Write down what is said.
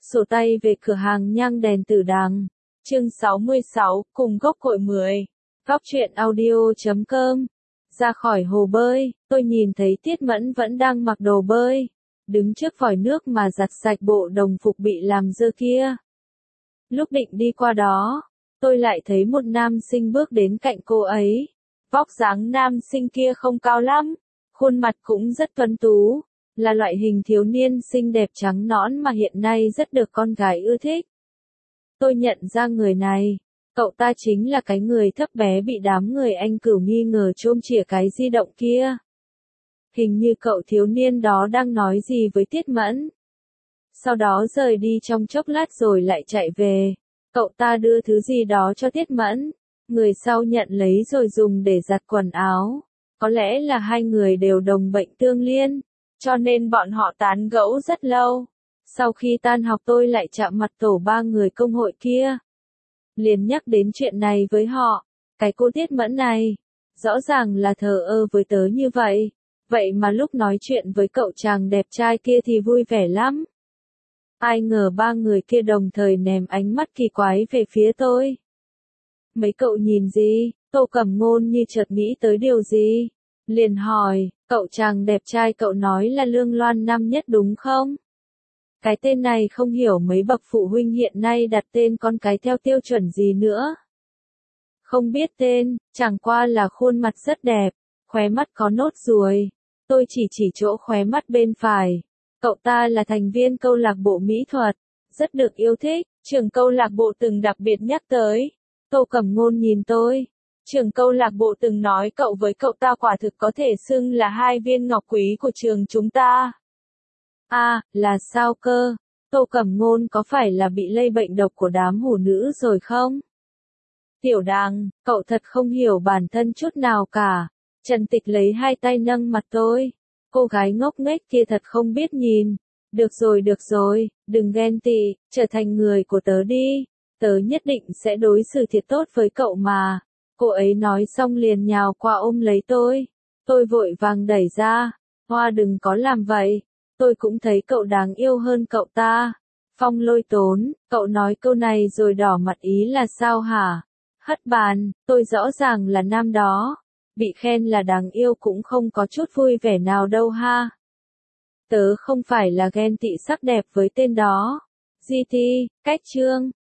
Sổ tay về cửa hàng nhang đèn tử đằng. Chương 66, cùng gốc cội 10. Góc truyện audio.com. Ra khỏi hồ bơi, tôi nhìn thấy Tiết Mẫn vẫn đang mặc đồ bơi, đứng trước vòi nước mà giặt sạch bộ đồng phục bị làm dơ kia. Lúc định đi qua đó, tôi lại thấy một nam sinh bước đến cạnh cô ấy. Vóc dáng nam sinh kia không cao lắm, khuôn mặt cũng rất tuấn tú, là loại hình thiếu niên xinh đẹp trắng nõn mà hiện nay rất được con gái ưa thích. Tôi nhận ra người này, cậu ta chính là cái người thấp bé bị đám người Anh Cửu nghi ngờ chôm chỉa cái di động kia. Hình như cậu thiếu niên đó đang nói gì với Tiết Mẫn. Sau đó rời đi trong chốc lát rồi lại chạy về. Cậu ta đưa thứ gì đó cho Tiết Mẫn, người sau nhận lấy rồi dùng để giặt quần áo. Có lẽ là hai người đều đồng bệnh tương liên, cho nên bọn họ tán gẫu rất lâu. Sau khi tan học tôi lại chạm mặt tổ ba người công hội kia. Liền nhắc đến chuyện này với họ. Cái cô Tiết Mẫn này, rõ ràng là thờ ơ với tớ như vậy. Vậy mà lúc nói chuyện với cậu chàng đẹp trai kia thì vui vẻ lắm. Ai ngờ ba người kia đồng thời ném ánh mắt kỳ quái về phía tôi. Mấy cậu nhìn gì? Tô Cẩm Ngôn như chợt nghĩ tới điều gì. Liền hỏi, cậu chàng đẹp trai cậu nói là Lương Loan năm nhất đúng không? Cái tên này không hiểu mấy bậc phụ huynh hiện nay đặt tên con cái theo tiêu chuẩn gì nữa. Không biết tên, chẳng qua là khuôn mặt rất đẹp, khóe mắt có nốt ruồi. Tôi chỉ chỗ khóe mắt bên phải. Cậu ta là thành viên câu lạc bộ mỹ thuật, rất được yêu thích, trưởng câu lạc bộ từng đặc biệt nhắc tới. Tô Cẩm Ngôn nhìn tôi. Trưởng câu lạc bộ từng nói cậu với cậu ta quả thực có thể xưng là hai viên ngọc quý của trường chúng ta. À, là sao cơ? Tô Cẩm Ngôn có phải là bị lây bệnh độc của đám hủ nữ rồi không? Tiểu Đằng, cậu thật không hiểu bản thân chút nào cả. Trần Tịch lấy hai tay nâng mặt tôi. Cô gái ngốc nghếch kia thật không biết nhìn. Được rồi, đừng ghen tị, trở thành người của tớ đi. Tớ nhất định sẽ đối xử thiệt tốt với cậu mà. Cô ấy nói xong liền nhào qua ôm lấy tôi. Tôi vội vàng đẩy ra. Hoa đừng có làm vậy. Tôi cũng thấy cậu đáng yêu hơn cậu ta. Phong Lôi Tốn, cậu nói câu này rồi đỏ mặt ý là sao hả? Hất bàn, tôi rõ ràng là nam đó. Bị khen là đáng yêu cũng không có chút vui vẻ nào đâu ha. Tớ không phải là ghen tị sắc đẹp với tên đó. GT, cách chương.